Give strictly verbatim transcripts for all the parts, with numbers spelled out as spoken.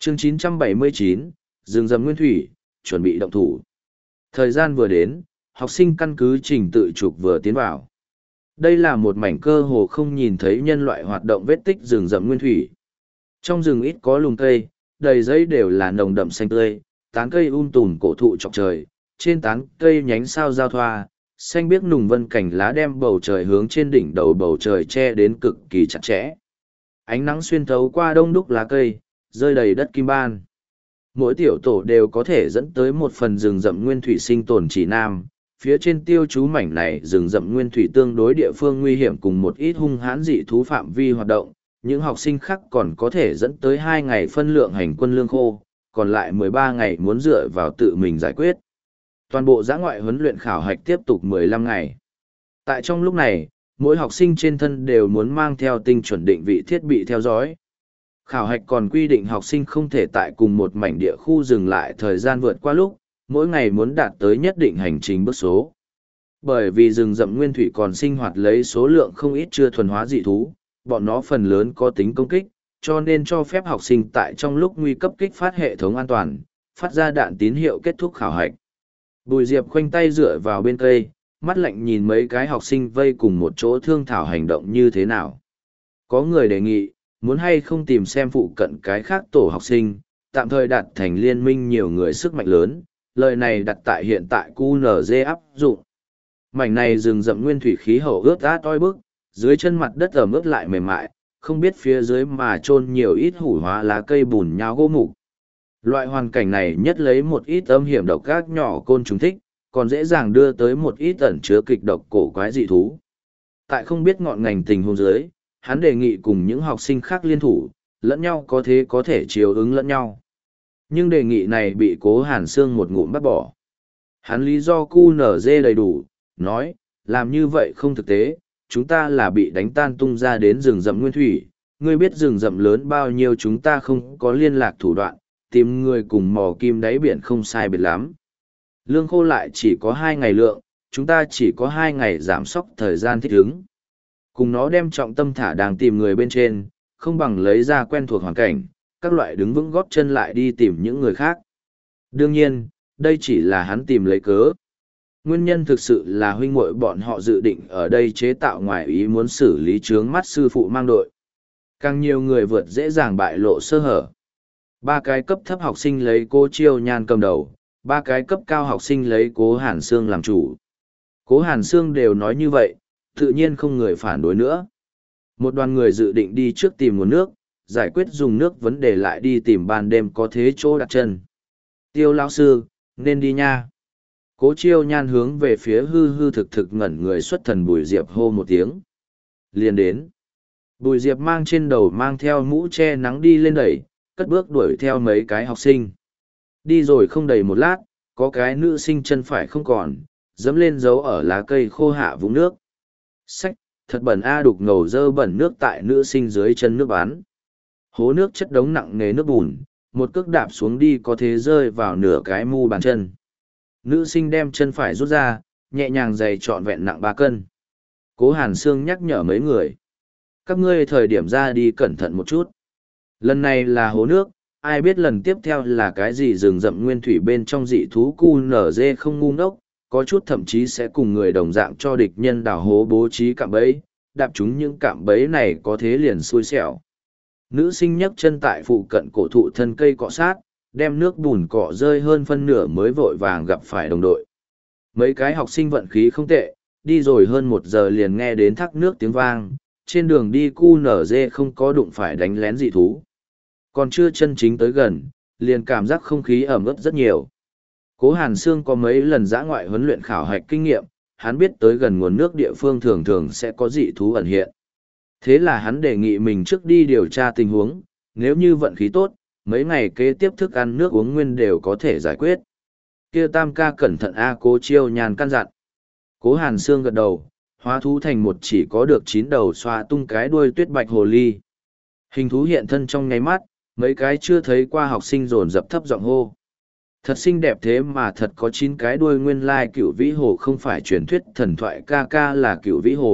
Chương chín trăm bảy mươi chín, rừng rậm nguyên thủy, chuẩn bị động thủ. Thời gian vừa đến, học sinh căn cứ trình tự trục vừa tiến vào. Đây là một mảnh cơ hồ không nhìn thấy nhân loại hoạt động vết tích rừng rậm nguyên thủy. Trong rừng ít có lùm cây, đầy giấy đều là nồng đậm xanh tươi, tán cây um tùm cổ thụ chọc trời, trên tán cây nhánh sao giao thoa, xanh biếc nùng vân cảnh lá đem bầu trời hướng trên đỉnh đầu bầu trời che đến cực kỳ chặt chẽ. Ánh nắng xuyên thấu qua đông đúc lá cây, rơi đầy đất kim ban. Mỗi tiểu tổ đều có thể dẫn tới một phần rừng rậm nguyên thủy sinh tồn chỉ nam. Phía trên tiêu chú mảnh này rừng rậm nguyên thủy tương đối địa phương nguy hiểm cùng một ít hung hãn dị thú phạm vi hoạt động. Những học sinh khác còn có thể dẫn tới hai ngày phân lượng hành quân lương khô, còn lại mười ba ngày muốn dựa vào tự mình giải quyết. Toàn bộ dã ngoại huấn luyện khảo hạch tiếp tục mười lăm ngày. Tại trong lúc này, mỗi học sinh trên thân đều muốn mang theo tinh chuẩn định vị thiết bị theo dõi. Khảo hạch còn quy định học sinh không thể tại cùng một mảnh địa khu dừng lại thời gian vượt qua lúc, mỗi ngày muốn đạt tới nhất định hành trình bước số. Bởi vì rừng rậm nguyên thủy còn sinh hoạt lấy số lượng không ít chưa thuần hóa dị thú, bọn nó phần lớn có tính công kích, cho nên cho phép học sinh tại trong lúc nguy cấp kích phát hệ thống an toàn, phát ra đạn tín hiệu kết thúc khảo hạch. Bùi Diệp khoanh tay dựa vào bên cây, mắt lạnh nhìn mấy cái học sinh vây cùng một chỗ thương thảo hành động như thế nào. Có người đề nghị, muốn hay không tìm xem phụ cận cái khác tổ học sinh, tạm thời đạt thành liên minh nhiều người sức mạnh lớn, lời này đặt tại hiện tại quy en giê áp dụng. Mảnh này rừng rậm nguyên thủy khí hậu ướt át oi bức, dưới chân mặt đất ẩm ướt lại mềm mại, không biết phía dưới mà chôn nhiều ít hủ hóa lá cây bùn nhão gỗ mục. Loại hoàn cảnh này nhất lấy một ít âm hiểm độc ác nhỏ côn trùng thích, còn dễ dàng đưa tới một ít ẩn chứa kịch độc cổ quái dị thú. Tại không biết ngọn ngành tình huống dưới, hắn đề nghị cùng những học sinh khác liên thủ, lẫn nhau có thế có thể chiều ứng lẫn nhau. Nhưng đề nghị này bị Cố Hàn Sương một ngụm bắt bỏ. Hắn lý do quy en giê đầy đủ, nói, làm như vậy không thực tế, chúng ta là bị đánh tan tung ra đến rừng rậm nguyên thủy, ngươi biết rừng rậm lớn bao nhiêu chúng ta không có liên lạc thủ đoạn, tìm người cùng mò kim đáy biển không sai biệt lắm. Lương khô lại chỉ có hai ngày lượng, chúng ta chỉ có hai ngày giảm sốc thời gian thích ứng. Cùng nó đem trọng tâm thả đang tìm người bên trên, không bằng lấy ra quen thuộc hoàn cảnh, các loại đứng vững góp chân lại đi tìm những người khác. Đương nhiên, đây chỉ là hắn tìm lấy cớ. Nguyên nhân thực sự là huynh muội bọn họ dự định ở đây chế tạo ngoài ý muốn xử lý chướng mắt sư phụ mang đội. Càng nhiều người vượt dễ dàng bại lộ sơ hở. Ba cái cấp thấp học sinh lấy Cố Chiêu Nhan cầm đầu, ba cái cấp cao học sinh lấy Cố Hàn Sương làm chủ. Cố Hàn Sương đều nói như vậy, tự nhiên không người phản đối nữa. Một đoàn người dự định đi trước tìm nguồn nước, giải quyết dùng nước vấn đề lại đi tìm ban đêm có thế chỗ đặt chân. Tiêu lão sư, nên đi nha. Cố Chiêu Nhan hướng về phía hư hư thực thực ngẩn người xuất thần Bùi Diệp hô một tiếng. Liền đến. Bùi Diệp mang trên đầu mang theo mũ che nắng đi lên đẩy, cất bước đuổi theo mấy cái học sinh. Đi rồi không đầy một lát, có cái nữ sinh chân phải không còn, dẫm lên dấu ở lá cây khô hạ vũng nước. Xách, thật bẩn a đục ngầu dơ bẩn nước tại nữ sinh dưới chân nước bán. Hố nước chất đống nặng nề nước bùn, một cước đạp xuống đi có thế rơi vào nửa cái mu bàn chân. Nữ sinh đem chân phải rút ra, nhẹ nhàng giày trọn vẹn nặng ba cân. Cố Hàn Sương nhắc nhở mấy người. Các ngươi thời điểm ra đi cẩn thận một chút. Lần này là hố nước, ai biết lần tiếp theo là cái gì rừng rậm nguyên thủy bên trong dị thú quy en giê không ngu ngốc, có chút thậm chí sẽ cùng người đồng dạng cho địch nhân đào hố bố trí cạm bẫy, đạp chúng những cạm bẫy này có thế liền xui xẻo. Nữ sinh nhấc chân tại phụ cận cổ thụ thân cây cọ sát, đem nước bùn cọ rơi hơn phân nửa mới vội vàng gặp phải đồng đội. Mấy cái học sinh vận khí không tệ, đi rồi hơn một giờ liền nghe đến thác nước tiếng vang, trên đường đi quy en giê không có đụng phải đánh lén dị thú. Còn chưa chân chính tới gần, liền cảm giác không khí ẩm ướt rất nhiều. Cố Hàn Sương có mấy lần dã ngoại huấn luyện khảo hạch kinh nghiệm, hắn biết tới gần nguồn nước địa phương thường thường sẽ có dị thú ẩn hiện. Thế là hắn đề nghị mình trước đi điều tra tình huống, nếu như vận khí tốt, mấy ngày kế tiếp thức ăn nước uống nguyên đều có thể giải quyết. Kia tam ca cẩn thận a Cố Chiêu Nhan căn dặn. Cố Hàn Sương gật đầu, hóa thú thành một chỉ có được chín đầu xoa tung cái đuôi tuyết bạch hồ ly. Hình thú hiện thân trong nháy mắt, mấy cái chưa thấy qua học sinh dồn dập thấp giọng hô. Thật xinh đẹp thế mà thật có chín cái đuôi, nguyên lai cửu vĩ hồ không phải truyền thuyết thần thoại ca ca là cửu vĩ hồ,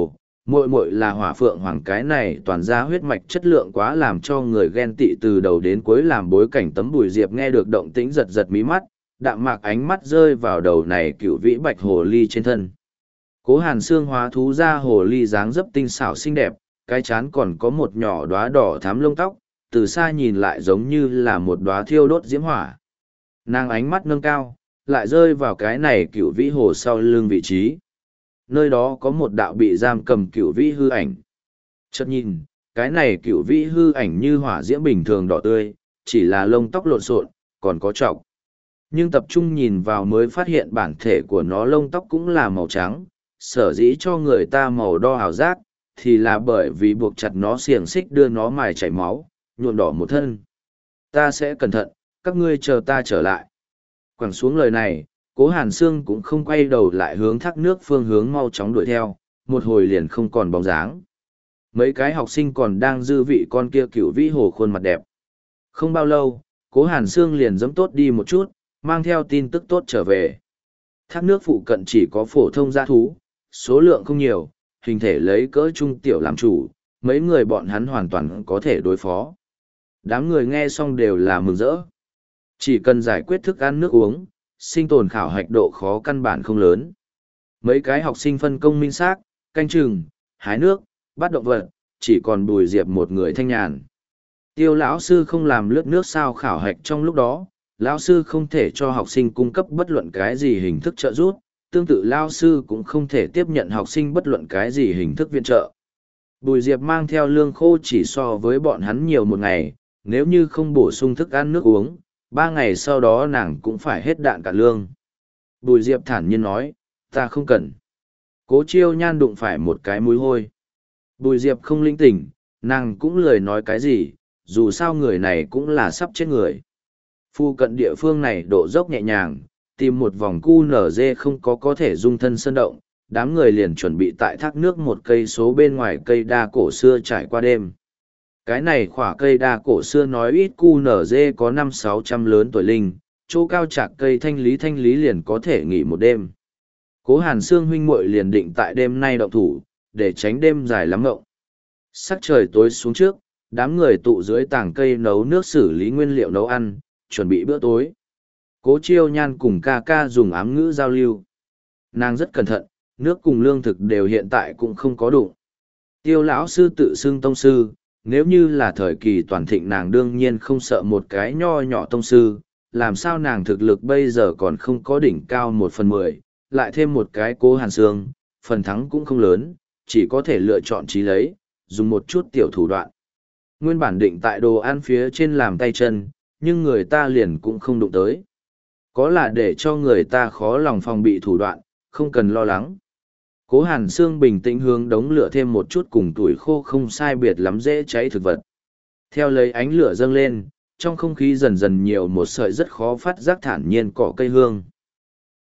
Muội muội là Hỏa Phượng Hoàng, cái này toàn ra huyết mạch chất lượng quá làm cho người ghen tị, từ đầu đến cuối làm bối cảnh tấm. Bùi Diệp nghe được động tĩnh giật giật mí mắt, đạm mạc ánh mắt rơi vào đầu này cựu vĩ bạch hồ ly trên thân. Cố Hàn Sương hóa thú ra hồ ly dáng dấp tinh xảo xinh đẹp, cái chán còn có một nhỏ đóa đỏ thắm lông tóc, từ xa nhìn lại giống như là một đóa thiêu đốt diễm hỏa. Nàng ánh mắt nâng cao, lại rơi vào cái này cựu vĩ hồ sau lưng vị trí. Nơi đó có một đạo bị giam cầm cựu vĩ hư ảnh. Chợt nhìn, cái này cựu vĩ hư ảnh như hỏa diễm bình thường đỏ tươi, chỉ là lông tóc lộn xộn, còn có trọc. Nhưng tập trung nhìn vào mới phát hiện bản thể của nó lông tóc cũng là màu trắng, sở dĩ cho người ta màu đo ảo giác, thì là bởi vì buộc chặt nó xiềng xích đưa nó mài chảy máu, nhuộm đỏ một thân. Ta sẽ cẩn thận, các ngươi chờ ta trở lại. Quẳng xuống lời này, Cố Hàn Sương cũng không quay đầu lại hướng thác nước phương hướng mau chóng đuổi theo, một hồi liền không còn bóng dáng. Mấy cái học sinh còn đang dư vị con kia cựu vĩ hồ khuôn mặt đẹp. Không bao lâu, Cố Hàn Sương liền dẫm tốt đi một chút, mang theo tin tức tốt trở về. Thác nước phụ cận chỉ có phổ thông dã thú, số lượng không nhiều, hình thể lấy cỡ trung tiểu làm chủ, mấy người bọn hắn hoàn toàn có thể đối phó. Đám người nghe xong đều là mừng rỡ. Chỉ cần giải quyết thức ăn nước uống, sinh tồn khảo hạch độ khó căn bản không lớn. Mấy cái học sinh phân công minh xác, canh chừng, hái nước, bắt động vật, chỉ còn Bùi Diệp một người thanh nhàn. Tiêu lão sư không làm lướt nước sao khảo hạch trong lúc đó, lão sư không thể cho học sinh cung cấp bất luận cái gì hình thức trợ giúp, tương tự lão sư cũng không thể tiếp nhận học sinh bất luận cái gì hình thức viện trợ. Bùi Diệp mang theo lương khô chỉ so với bọn hắn nhiều một ngày, nếu như không bổ sung thức ăn nước uống, ba ngày sau đó nàng cũng phải hết đạn cả lương. Bùi Diệp thản nhiên nói, ta không cần. Cố Chiêu Nhan đụng phải một cái mũi hôi. Bùi Diệp không linh tỉnh, nàng cũng lười nói cái gì, dù sao người này cũng là sắp chết người. Phu cận địa phương này độ dốc nhẹ nhàng, tìm một vòng cu nở dê không có có thể dung thân sơn động, đám người liền chuẩn bị tại thác nước một cây số bên ngoài cây đa cổ xưa trải qua đêm. Cái này khỏa cây đa cổ xưa nói ít cu nở dê có năm sáu trăm lớn tuổi linh, chỗ cao chạc cây thanh lý thanh lý liền có thể nghỉ một đêm. Cố Hàn Sương huynh muội liền định tại đêm nay động thủ, để tránh đêm dài lắm ngộng. Sắc trời tối xuống trước, đám người tụ dưới tảng cây nấu nước xử lý nguyên liệu nấu ăn, chuẩn bị bữa tối. Cố Chiêu Nhan cùng ca ca dùng ám ngữ giao lưu. Nàng rất cẩn thận, nước cùng lương thực đều hiện tại cũng không có đủ. Tiêu lão sư tự xưng tông sư, nếu như là thời kỳ toàn thịnh nàng đương nhiên không sợ một cái nho nhỏ tông sư, làm sao nàng thực lực bây giờ còn không có đỉnh cao một phần mười, lại thêm một cái Cố Hàn Sương, phần thắng cũng không lớn, chỉ có thể lựa chọn trí lấy, dùng một chút tiểu thủ đoạn. Nguyên bản định tại đồ ăn phía trên làm tay chân, nhưng người ta liền cũng không đụng tới. Có là để cho người ta khó lòng phòng bị thủ đoạn, không cần lo lắng. Cố Hàn Sương bình tĩnh hướng đống lửa thêm một chút cùng tuổi khô không sai biệt lắm dễ cháy thực vật. Theo lấy ánh lửa dâng lên, trong không khí dần dần nhiều một sợi rất khó phát giác thản nhiên cỏ cây hương.